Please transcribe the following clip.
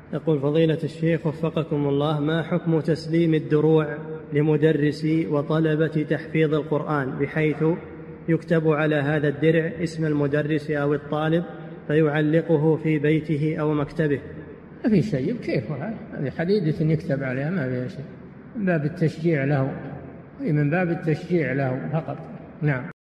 يقول فضيلة الشيخ وفقكم الله، ما حكم تسليم الدروع لمدرسي وطلبة تحفيظ القرآن بحيث يكتب على هذا الدرع اسم المدرس أو الطالب فيعلقه في بيته أو مكتبه؟ ما في شيء، كيف هذه حديدة يكتب عليها، ما فيها شيء، من باب التشجيع له، فقط. نعم.